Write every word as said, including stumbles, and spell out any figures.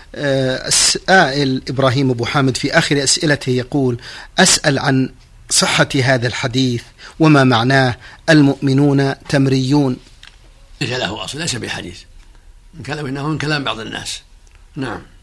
السائل إبراهيم أبو حامد في آخر أسئلته يقول: أسأل عن صحة هذا الحديث وما معناه المؤمنون تمريون. ليس له أصل، ليس بحديث، من كلام إنه من كلام بعض الناس. نعم.